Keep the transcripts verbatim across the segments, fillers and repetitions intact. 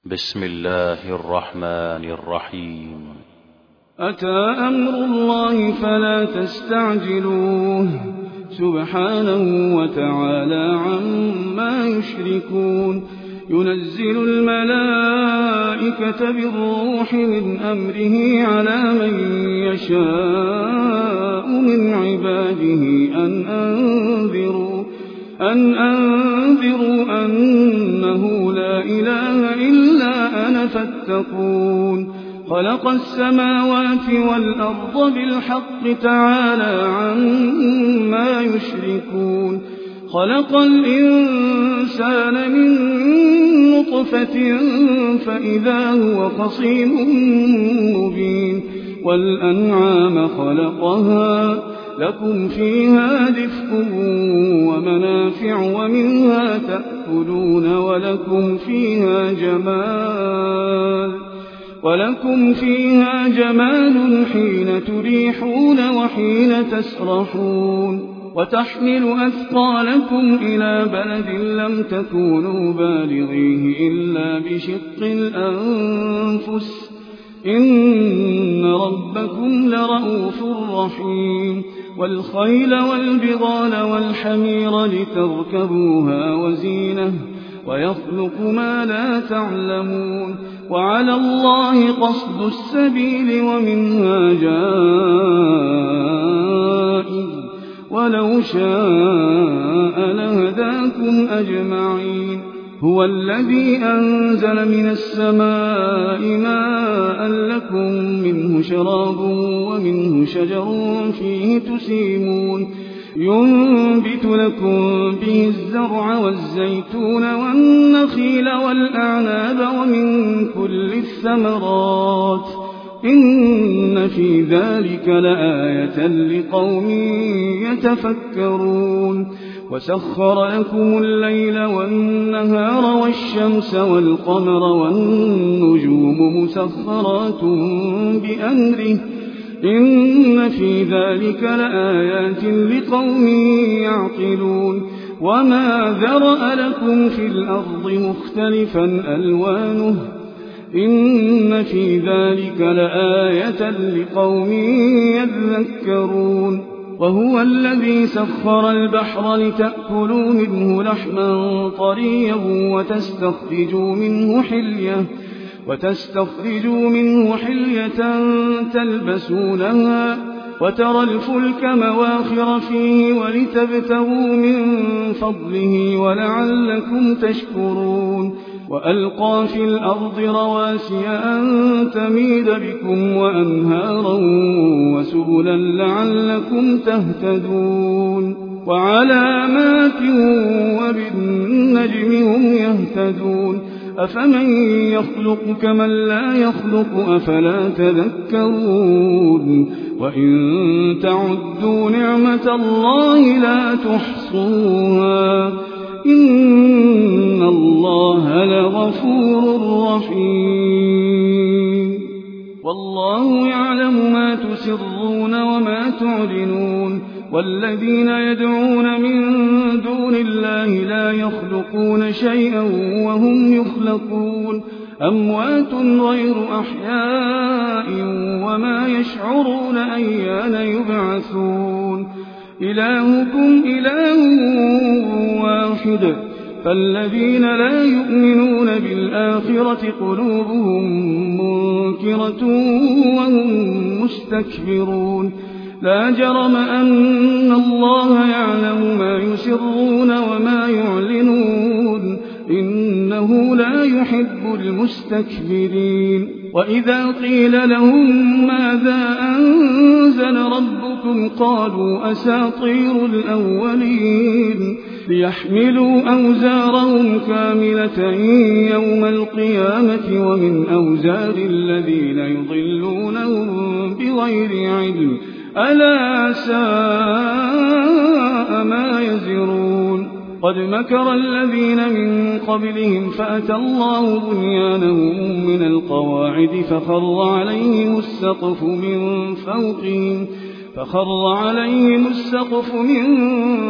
بسم الله الرحمن الرحيم. أتى أمر الله فلا تستعجلوه سبحانه وتعالى عما يشركون. ينزل الملائكة بالروح من أمره على من يشاء من عباده أن أنذروا أن أنذروا أنه لا إله إلا أنا فاتقون. خلق السماوات والأرض بالحق تعالى عما يشركون. خلق الإنسان من نطفة فإذا هو خصيم مبين. والأنعام خلقها لكم فيها دفء ومنافع ومنها تأكلون ولكم فيها جمال ولكم فيها جمال حين تريحون وحين تسرحون. وتحمل أثقالكم إلى بلد لم تكونوا بالغيه إلا بشق الأنفس إن ربكم لرءوف رحيم. والخيل والبغال والحمير لتركبوها وزينة ويخلق ما لا تعلمون. وعلى الله قصد السبيل ومنها جائر ولو شاء لهداكم أجمعين. هو الذي أنزل من السماء ماء لكم منه شراب ومنه شجر فيه تسيمون. ينبت لكم به الزرع والزيتون والنخيل والأعناب ومن كل الثمرات إن في ذلك لآية لقوم يتفكرون. وسخر لكم الليل والنهار والشمس والقمر والنجوم مسخرات بأمره إن في ذلك لآيات لقوم يعقلون. وما ذرأ لكم في الأرض مختلفا ألوانه إن في ذلك لآية لقوم يذكرون. وهو الذي سخر البحر لتأكلوا منه لحما طريا وتستخرجوا منه حلية وتستخرجوا منه حلية تلبسونها وترى الفلك مواخر فيه ولتبتغوا من فضله ولعلكم تشكرون. وألقى في الأرض رواسي أن تميد بكم وأنهارا وسبلا لعلكم تهتدون. وعلامات وبالنجم هم يهتدون. أفمن يخلق كمن لا يخلق أفلا تذكرون. وإن تعدوا نعمة الله لا تحصوها إن الله لغفور رحيم. والله يعلم ما تسرون وما تعلنون. والذين يدعون من دون الله لا يخلقون شيئا وهم يخلقون أموات غير أحياء وما يشعرون أيان يبعثون. إلهكم إله واحد فالذين لا يؤمنون بالآخرة قلوبهم منكرة وهم مستكبرون. لا جرم أن الله يعلم ما يسرون وما يعلنون إنه لا يحب المستكبرين. وإذا قيل لهم ماذا أنزل ربكم قالوا أساطير الأولين ليحملوا أوزارهم كاملة يوم القيامة ومن أوزار الذين يضلونهم بغير علم ألا ساء ما يزرون. قد مكر الذين من قبلهم فأتى الله بنيانهم من القواعد فخر عليهم السقف من فوقهم فخر عليهم السقف من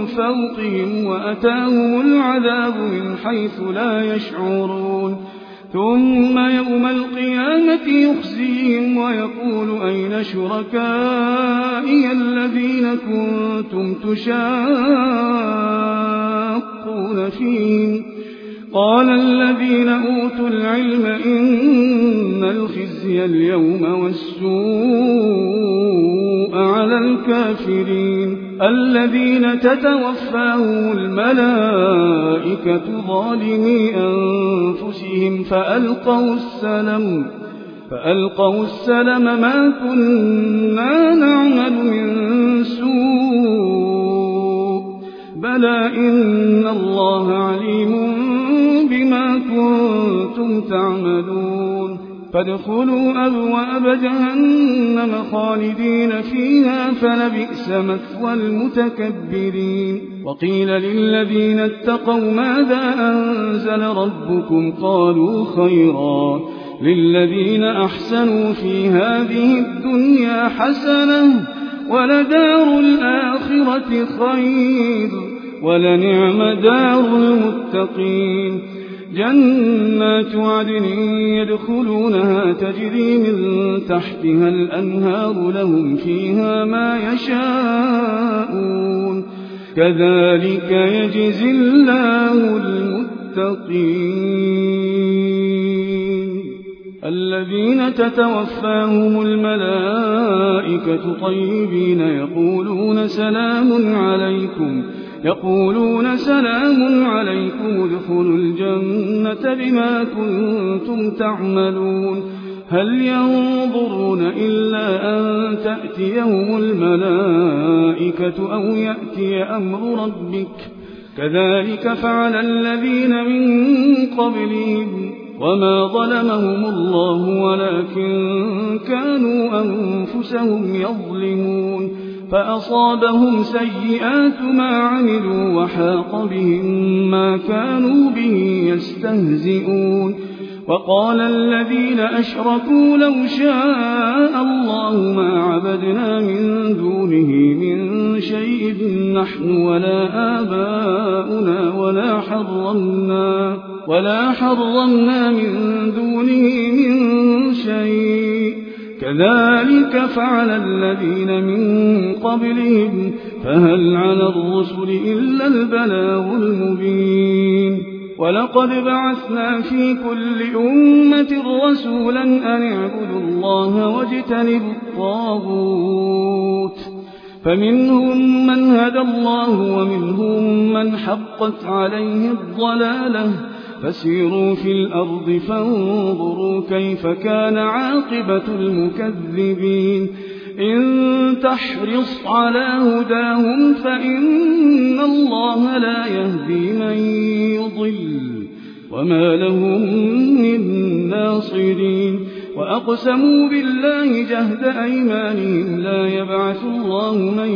فوقهم وأتاهم العذاب من حيث لا يشعرون. ثم يوم القيامة يخزيهم ويقول أين شركائي الذين كنتم تشاقون فيهم قال الذين أوتوا العلم إن الخزي اليوم والسوء على الكافرين الذين تتوفاهم الملائكة ظالمي أنفسهم فألقوا السلم فألقوا السلم ما كنا نعمل من سوء بلى إن الله عليم بما كنتم تعملون فادخلوا أبواب جهنم خالدين فيها فلبئس مثوى المتكبرين وقيل للذين اتقوا ماذا أنزل ربكم قالوا خيرا للذين أحسنوا في هذه الدنيا حسنة ولدار الآخرة خير ولنعم دار المتقين جنات عدن يدخلونها تجري من تحتها الأنهار لهم فيها ما يشاءون كذلك يجزي الله المتقين الذين تتوفاهم الملائكة طيبين يقولون سلام عليكم يقولون سلام عليكم ادخلوا الجنة بما كنتم تعملون هل ينظرون إلا أن تأتيهم الملائكة أو يأتي أمر ربك كذلك فعل الذين من قبلهم وما ظلمهم الله ولكن كانوا أنفسهم يظلمون فأصابهم سيئات ما عملوا وحاق بهم ما كانوا به يستهزئون وقال الذين أشركوا لو شاء الله ما عبدنا من دونه من شيء نحن ولا آباؤنا ولا حرمنا ولا حرمنا من دونه من شيء كذلك فعل الذين من قبلهم فهل على الرسل إلا البلاغ المبين ولقد بعثنا في كل أمة رسولا أن اعبدوا الله واجتنبوا الطاغوت فمنهم من هدى الله ومنهم من حقت عليه الضلالة فسيروا في الأرض فانظروا كيف كان عاقبة المكذبين إن تحرص على هداهم فإن الله لا يهدي من يضل وما لهم من ناصرين وأقسموا بالله جهد أيمانهم لا يبعث الله من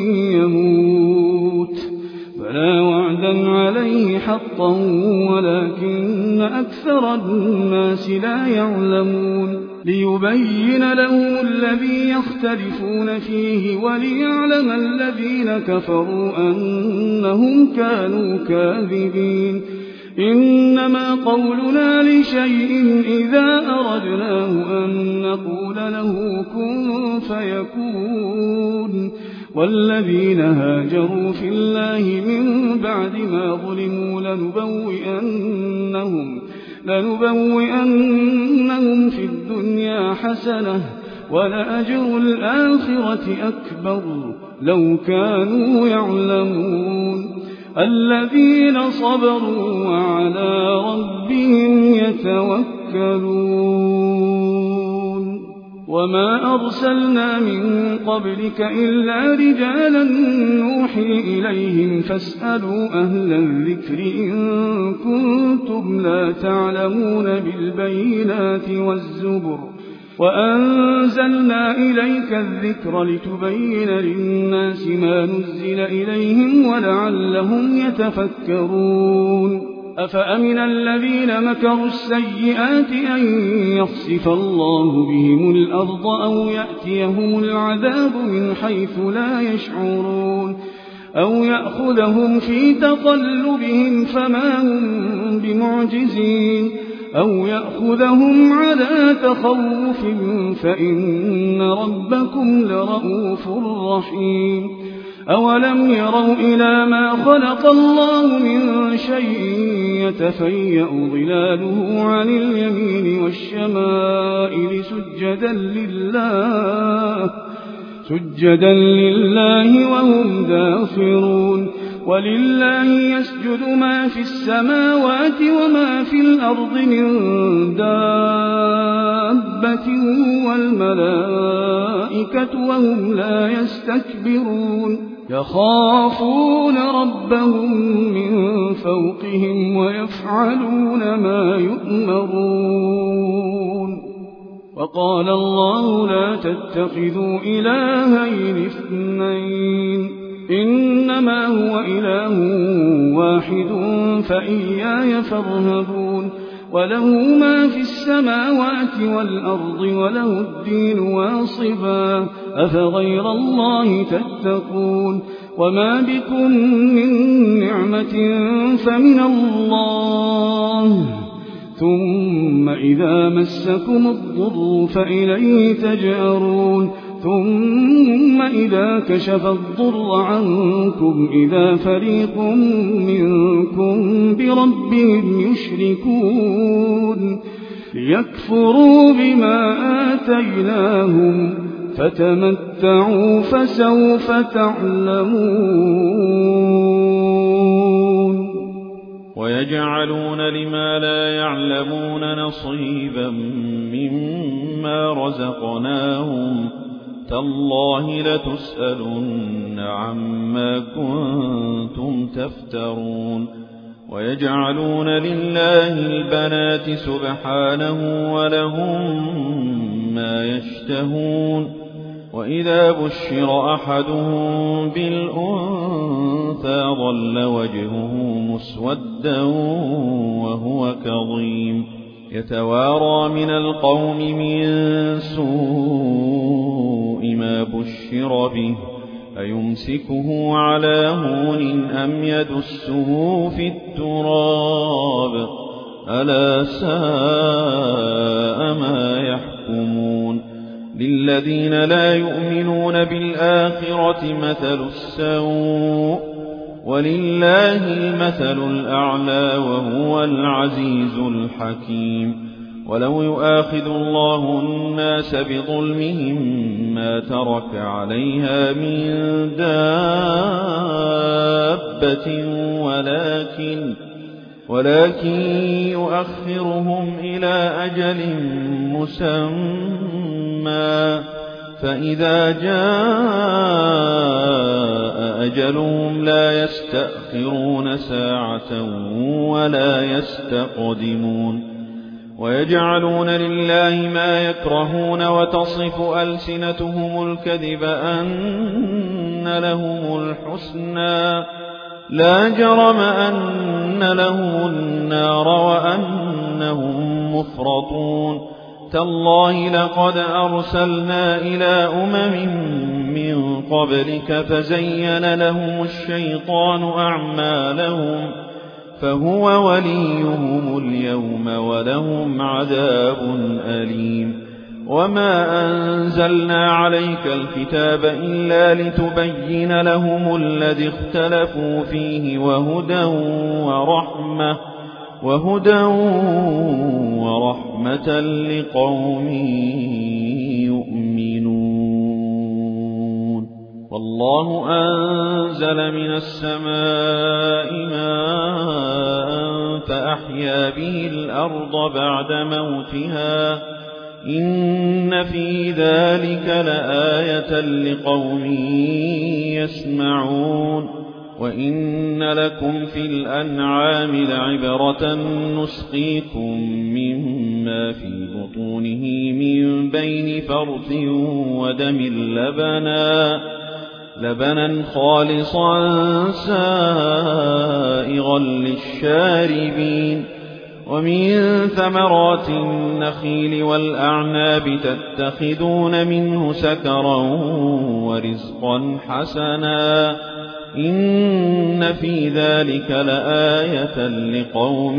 يموت فلا وعدا عليه حقا ولكن أكثر الناس لا يعلمون ليبين لهم الذي يختلفون فيه وليعلم الذين كفروا أنهم كانوا كاذبين إنما قولنا لشيء إذا أردناه أن نقول له كن فيكون والذين هاجروا في الله من بعد ما ظلموا لنبوئنهم, لنبوئنهم في الدنيا حسنة ولأجر الآخرة أكبر لو كانوا يعلمون الذين صبروا وعلى ربهم يتوكلون وما أرسلنا من قبلك إلا رجالا نوحي إليهم فاسألوا أهل الذكر إن كنتم لا تعلمون بالبينات والزبر وأنزلنا إليك الذكر لتبين للناس ما نزل إليهم ولعلهم يتفكرون أفأمن الذين مكروا السيئات أن يخسف الله بهم الأرض أو يأتيهم العذاب من حيث لا يشعرون أو يأخذهم في تقلبهم فما هم بمعجزين أو يأخذهم على تخوف فإن ربكم لرؤوف رحيم أولم يروا إلى ما خلق الله من شيء يتفيأ ظلاله عن اليمين والشمائل سجدا لله سجدا لله وهم داخرون ولله يسجد ما في السماوات وما في الأرض من دابة والملائكة وهم لا يستكبرون يخافون ربهم من فوقهم ويفعلون ما يؤمرون وقال الله لا تتخذوا إلهين اثنين إنما هو إله واحد فإياي فارهبون وله ما في السماوات والأرض وله الدين واصبا أفغير الله تتقون وما بكم من نعمة فمن الله ثم إذا مسكم الضر فإليه تجأرون ثم إذا كشف الضر عنكم إذا فريق منكم بربهم يشركون ليكفروا بما آتيناهم فتمتعوا فسوف تعلمون ويجعلون لما لا يعلمون نصيبا مما رزقناهم تالله لتسألن عما كنتم تفترون ويجعلون لله البنات سبحانه ولهم ما يشتهون وإذا بشر أحدهم بالأنثى ظل وجهه مسودا وهو كظيم يتوارى من القوم من سوء ما بشر به أيمسكه على هون أم يدسه في التراب ألا ساء ما يحكمون للذين لا يؤمنون بالآخرة مثل السوء ولله المثل الأعلى وهو العزيز الحكيم ولو يؤاخذ الله الناس بظلمهم ما ترك عليها من دابة ولكن ولكن يؤخرهم إلى أجل مسمى فإذا جاء أجلهم لا يستأخرون ساعة ولا يستقدمون ويجعلون لله ما يكرهون وتصف ألسنتهم الكذب أن لهم الحسنى لا جرم أن لهم النار وأنهم مفرطون تالله لقد أرسلنا إلى أمم من قبلك فزين لهم الشيطان أعمالهم فهو وليهم اليوم ولهم عذاب أليم وما أنزلنا عليك الكتاب إلا لتبين لهم الذي اختلفوا فيه وهدى ورحمة وهدى ورحمة لقوم يؤمنون والله أنزل من السماء ماء فأحيا به الأرض بعد موتها إن في ذلك لآية لقوم يسمعون وإن لكم في الأنعام لعبرة نسقيكم مما في بطونه من بين فرث ودم لبنا لبنا خالصا سائغا للشاربين ومن ثمرات النخيل والأعناب تتخذون منه سكرا ورزقا حسنا إن في ذلك لآية لقوم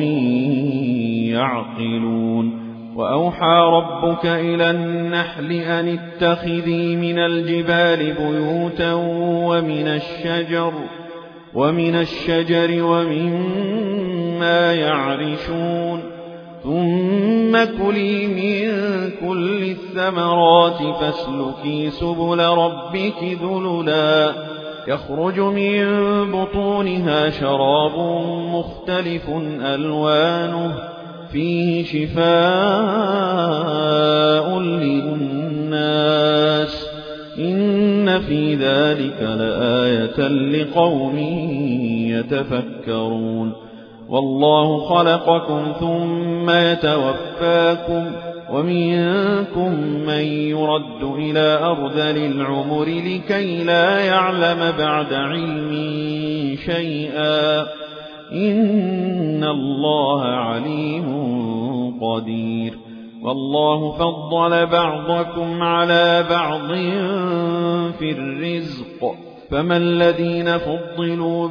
يعقلون وأوحى ربك إلى النحل أن اتخذي من الجبال بيوتا ومن الشجر ومن الشجر ومما يعرشون ثم كلي من كل الثمرات فاسلكي سبل ربك ذللا يخرج من بطونها شراب مختلف ألوانه فيه شفاء للناس إن في ذلك لآية لقوم يتفكرون والله خلقكم ثم يتوفاكم ومنكم من يرد إلى أرذل العمر لكي لا يعلم بعد علم شيئا إن الله عليم قدير والله فضل بعضكم على بعض في الرزق فما الذين فضلوا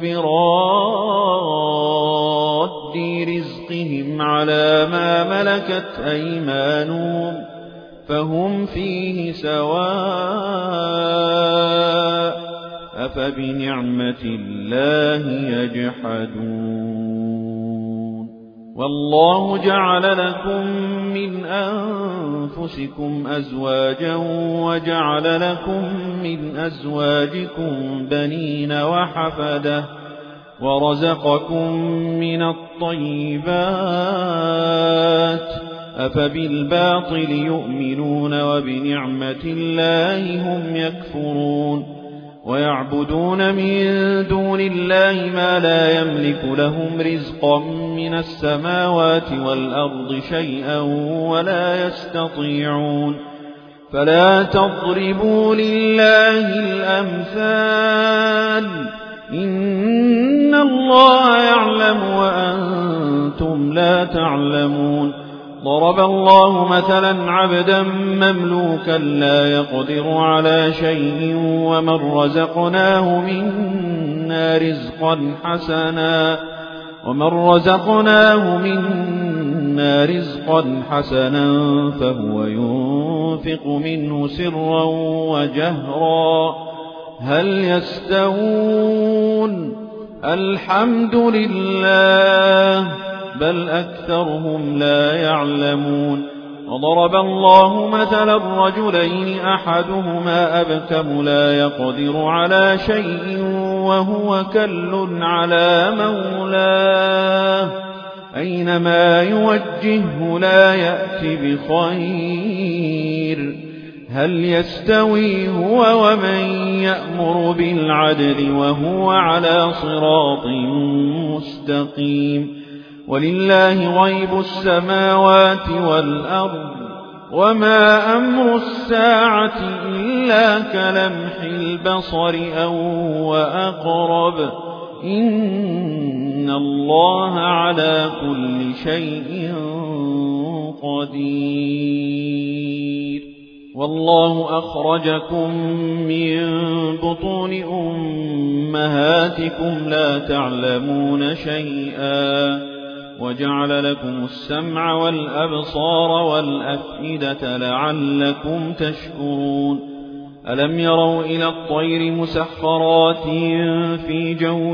براد رزقهم على ما ملكت أيمانهم فهم فيه سواء أفبنعمة الله يجحدون والله جعل لكم من أنفسكم أزواجا وجعل لكم من أزواجكم بنين وحفدة ورزقكم من الطيبات أفبالباطل يؤمنون وبنعمة الله هم يكفرون ويعبدون من دون الله ما لا يملك لهم رزقا من السماوات والأرض شيئا ولا يستطيعون فلا تضربوا لله الأمثال إن الله يعلم وأنتم لا تعلمون ضرب الله مثلا عبدا مملوكا لا يقدر على شيء ومن رزقناه منا رزقا حسنا ومن رزقناه منا رزقا حسنا فهو ينفق منه سرا وجهرا هل يستوون الحمد لله بل أكثرهم لا يعلمون وضرب الله مثلا رجلين أحدهما أبكم لا يقدر على شيء وهو كل على مولاه أينما يوجهه لا يأتي بخير هل يستوي هو ومن يأمر بالعدل وهو على صراط مستقيم ولله غيب السماوات والأرض وما أمر الساعة إلا كلمح البصر أو وأقرب إن الله على كل شيء قدير والله أخرجكم من بطون أمهاتكم لا تعلمون شيئا وجعل لكم السمع والأبصار والأفئدة لعلكم تشكرون ألم يروا إلى الطير مسخرات في جو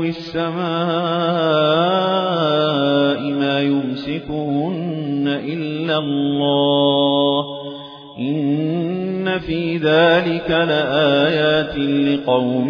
السماء ما يمسكهن إلا الله إن في ذلك لآيات لقوم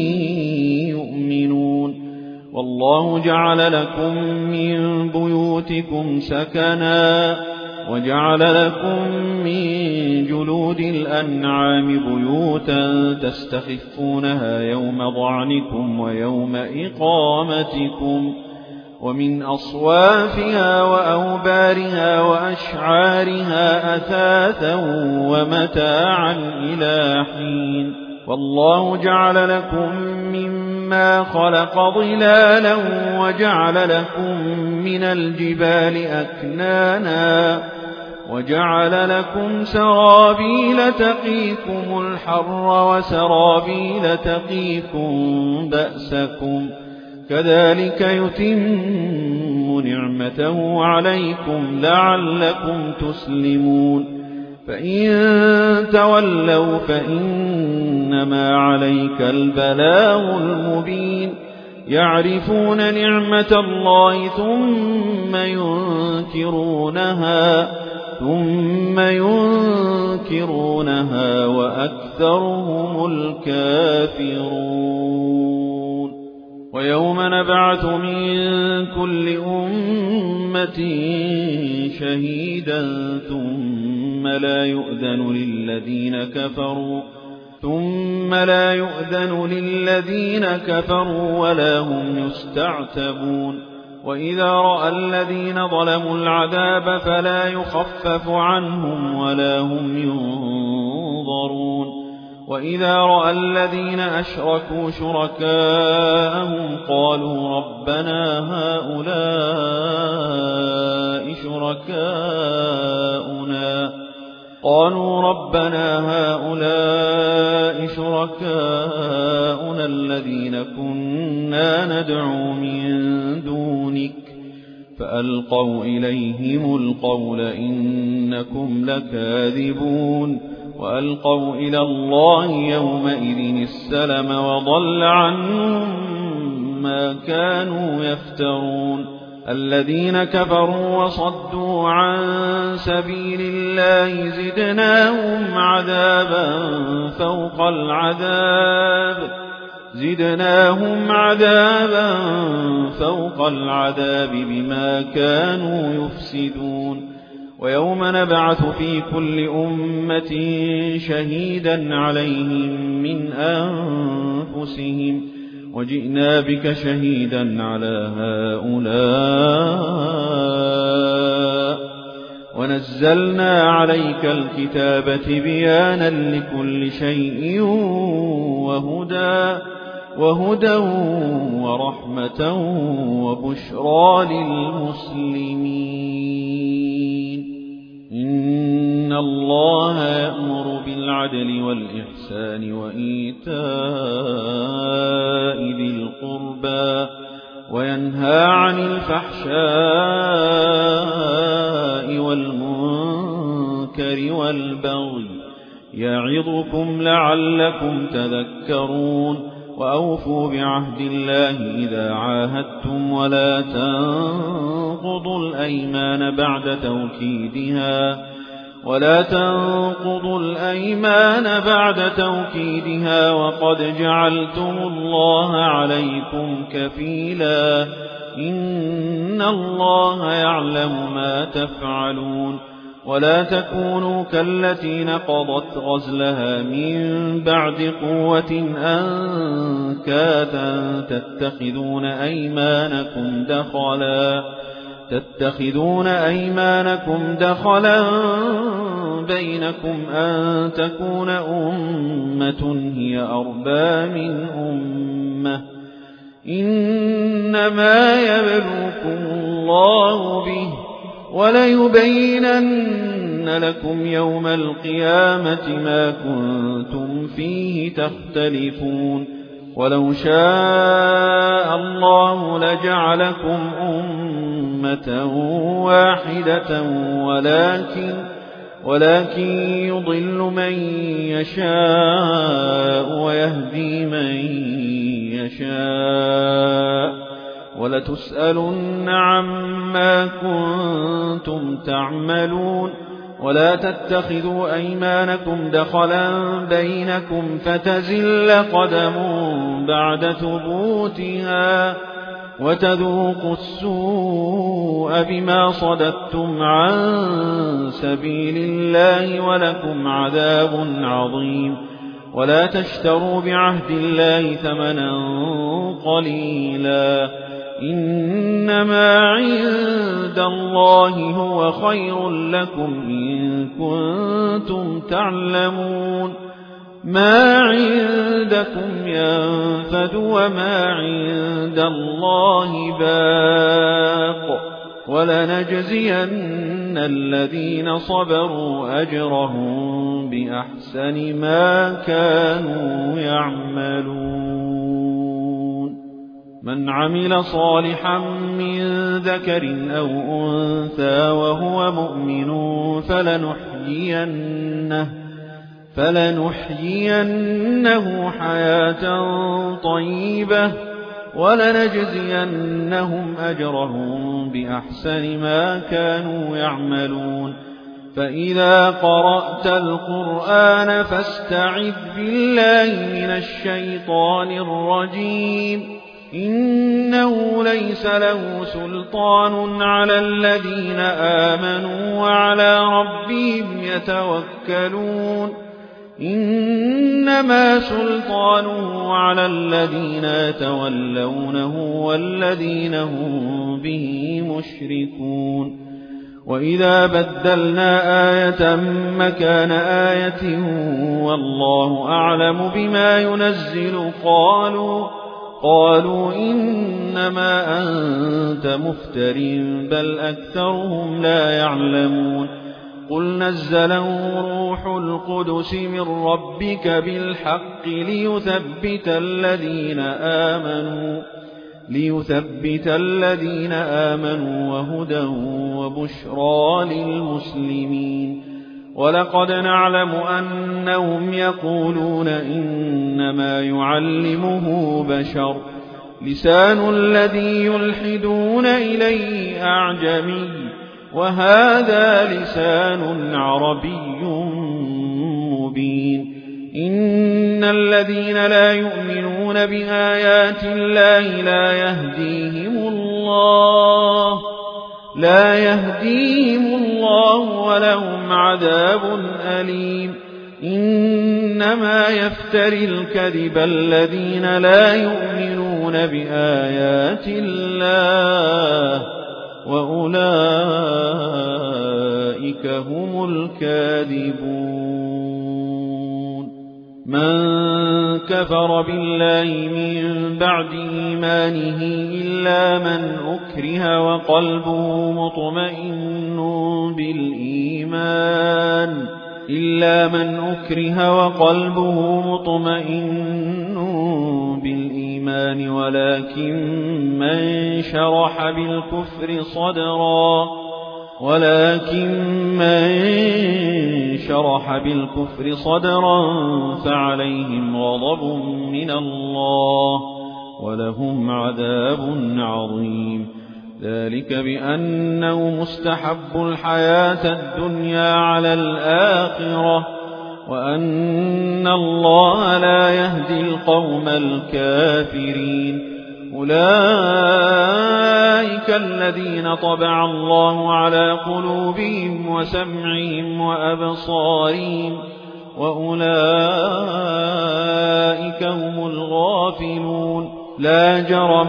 يؤمنون والله جعل لكم من بيوتكم سكنا وجعل لكم من جلود الأنعام بيوتا تستخفونها يوم ضعنكم ويوم إقامتكم ومن أصوافها وأوبارها وأشعارها أثاثا ومتاعا إلى حين والله جعل لكم مما خلق ظلالا وجعل لكم من الجبال أكنانا وجعل لكم سرابيل تقيكم الحر وسرابيل تقيكم بأسكم كذلك يتم نعمته عليكم لعلكم تسلمون فإن تولوا فإنما عليك البلاغ المبين يعرفون نعمة الله ثم ينكرونها ثم ينكرونها وأكثرهم الكافرون ويوم نبعث من كل أمة شهيدا ثم لا يؤذن للذين كفروا ثم لا يؤذن للذين كفروا ولا هم يستعتبون وإذا رأى الذين ظلموا العذاب فلا يخفف عنهم ولا هم ينظرون وإذا رأى الذين أشركوا شركاءهم قالوا ربنا هؤلاء شركاؤنا قالوا ربنا هؤلاء شركاؤنا الذين كنا ندعو من دونك فألقوا إليهم القول إنكم لكاذبون وألقوا إلى الله يومئذ السلم وضل عنهم ما كانوا يفترون الذين كفروا وصدوا عن سبيل الله زدناهم عذابا فوق العذاب زدناهم عذابا فوق العذاب بما كانوا يفسدون ويوم نبعث في كل أمة شهيدا عليهم من أنفسهم وجئنا بك شهيدا على هؤلاء ونزلنا عليك الكتاب تبيانا لكل شيء وهدى وهدى ورحمة وبشرى للمسلمين إن الله يأمر بالعدل والإحسان وإيتاء ذي القربى وينهى عن الفحشاء والمنكر والبغي يعظكم لعلكم تذكرون وأوفوا بعهد الله إذا عاهدتم ولا تنقضوا الأيمان بعد توكيدها ولا تنقضوا الأيمان بعد توكيدها وقد جعلتم الله عليكم كفيلا إن الله يعلم ما تفعلون ولا تكونوا كالتي نقضت غزلها من بعد قوة أنكاثا تتخذون أيمانكم دخلا تتخذون أيمانكم دخلا بينكم أن تكون أمة هي أربى من أمة إنما يبلوكم الله به وليبينن لكم يوم القيامة ما كنتم فيه تختلفون ولو شاء الله لجعلكم أمة واحدة ولكن ولكن يضل من يشاء ويهدي من يشاء ولتسألن عما كنتم تعملون ولا تتخذوا أيمانكم دخلا بينكم فتزل قدم بعد ثبوتها وتذوقوا السوء بما صددتم عن سبيل الله ولكم عذاب عظيم ولا تشتروا بعهد الله ثمنا قليلا إنما عند الله هو خير لكم إن كنتم تعلمون ما عندكم ينفد وما عند الله باق ولنجزين الذين صبروا أجرهم بأحسن ما كانوا يعملون من عمل صالحا من ذكر أو أنثى وهو مؤمن فلنحيينه, فلنحيينه حياة طيبة ولنجزينهم أجرهم بأحسن ما كانوا يعملون فإذا قرأت القرآن فاستعذ بالله من الشيطان الرجيم إنه ليس له سلطان على الذين آمنوا وعلى ربهم يتوكلون إنما سلطانه على الذين يتولونه والذين هم به مشركون وإذا بدلنا آية مكان آية والله أعلم بما ينزل قالوا قالوا إنما أنت مفتر بل أكثرهم لا يعلمون قل نزله روح القدس من ربك بالحق ليثبت الذين آمنوا ليثبت الذين آمنوا وهدى وبشرى للمسلمين ولقد نعلم أنهم يقولون إنما يعلمه بشر لسان الذي يلحدون إليه أعجمي وهذا لسان عربي مبين إن الذين لا يؤمنون بآيات الله لا يهديهم الله لا يهديهم الله ولهم عذاب أليم إنما يفتري الكذب الذين لا يؤمنون بآيات الله وأولئك هم الكاذبون من كفر بالله من بعد إيمانه إلا من أكره وقلبه مطمئن بالإيمان إلا من أكره وقلبه مطمئن بالإيمان ولكن من شرح بالكفر صدرا ولكن من شرح بالكفر صدرا فعليهم غضب من الله ولهم عذاب عظيم ذلك بأنه مستحب الحياة الدنيا على الآخرة وأن الله لا يهدي القوم الكافرين أولئك الذين طبع الله على قلوبهم وسمعهم وأبصارهم وأولئك هم الغافلون لا جرم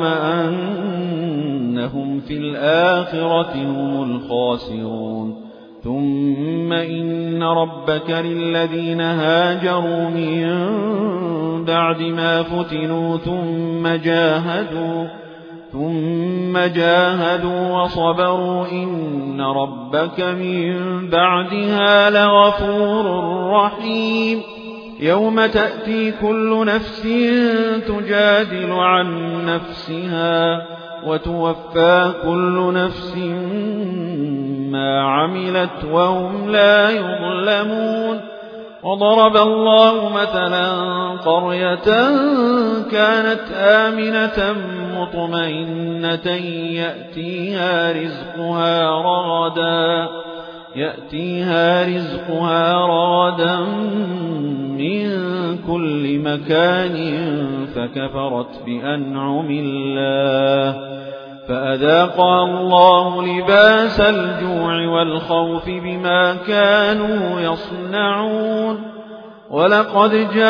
أنهم في الآخرة هم الخاسرون ثم إن ربك للذين هاجروا من بعد ما فتنوا ثم جاهدوا ثم جاهدوا وصبروا إن ربك من بعدها لغفور رحيم يوم تأتي كل نفس تجادل عن نفسها وتوفى كل نفس ما عملت وهم لا يظلمون وضرب الله مثلا قرية كانت آمنة مطمئنة يأتيها رزقها رغدا يأتيها رزقها رغدا من كل مكان فكفرت بأنعم الله فأذاقها الله لباس الجوع والخوف بما كانوا يصنعون ولقد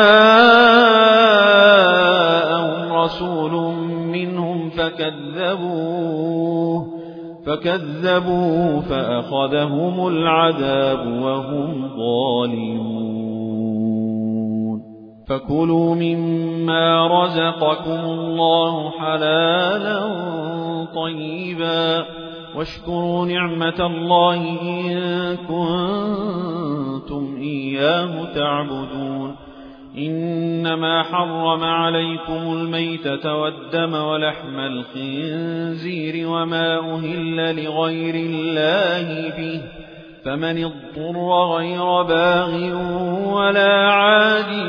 جاءهم رسول منهم فكذبوه فكذبوه فأخذهم العذاب وهم ظالمون فكلوا مما رزقكم الله حلالا طيبا واشكروا نعمة الله إن كنتم إياه تعبدون إنما حرم عليكم الميتة والدم ولحم الخنزير وما أهل لغير الله به فمن اضطر غير باغ ولا عاد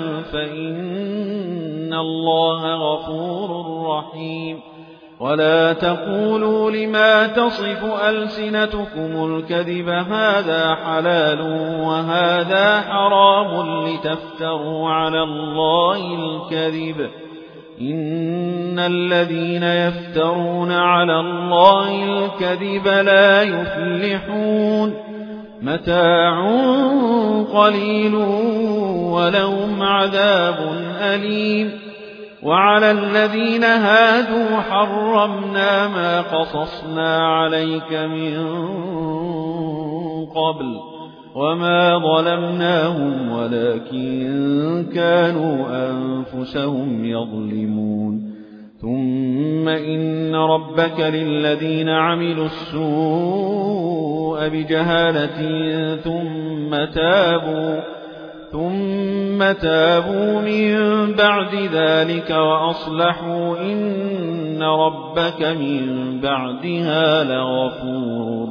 فإن الله غفور رحيم ولا تقولوا لما تصف ألسنتكم الكذب هذا حلال وهذا حرام لتفتروا على الله الكذب إن الذين يفترون على الله الكذب لا يفلحون متاع قليل ولهم عذاب أليم وعلى الذين هادوا حرمنا ما قصصنا عليك من قبل وما ظلمناهم ولكن كانوا أنفسهم يظلمون ثم إن ربك للذين عملوا السوء بجهالة ثم تابوا ثم تابوا من بعد ذلك وأصلحوا إن ربك من بعدها لغفور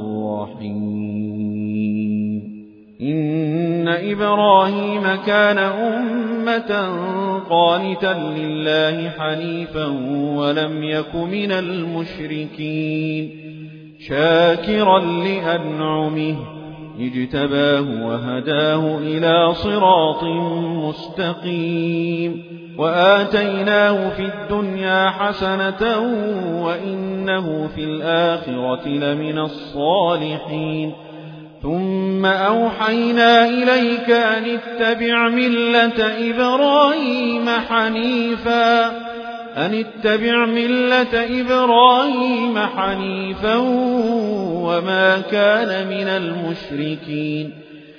رحيم إن إبراهيم كان أمة قانتا لله حنيفا ولم يك من المشركين شاكرا لأنعمه اجتباه وهداه إلى صراط مستقيم وآتيناه في الدنيا حسنة وإنه في الآخرة لمن الصالحين ثم أوحينا إليك أن اتبع ملة إبراهيم حنيفا أن اتبع ملة إبراهيم حنيفا وما كان من المشركين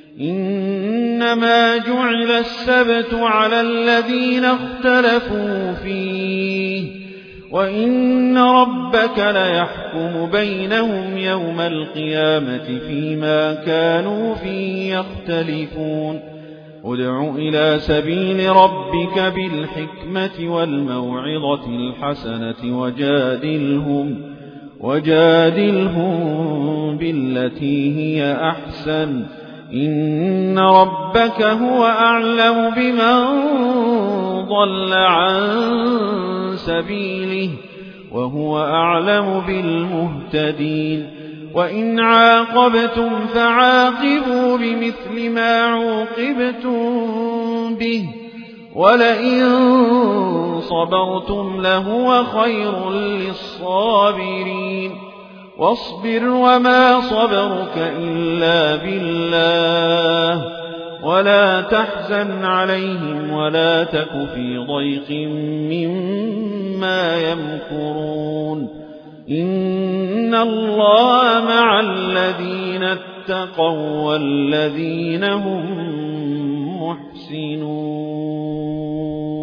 إنما جعل السبت على الذين اختلفوا فيه وإن ربك ليحكم بينهم يوم القيامة فيما كانوا فيه يختلفون ادع إلى سبيل ربك بالحكمة والموعظة الحسنة وجادلهم وجادلهم بالتي هي أحسن إن ربك هو أعلم بمن ضل عن سبيله وهو أعلم بالمهتدين وإن عاقبتم فعاقبوا بمثل ما عوقبتم به ولئن صبرتم لهو خير للصابرين واصبر وما صبرك إلا بالله ولا تحزن عليهم ولا تك في ضيق مما يمكرون إن الله مع الذين اتقوا والذين هم محسنون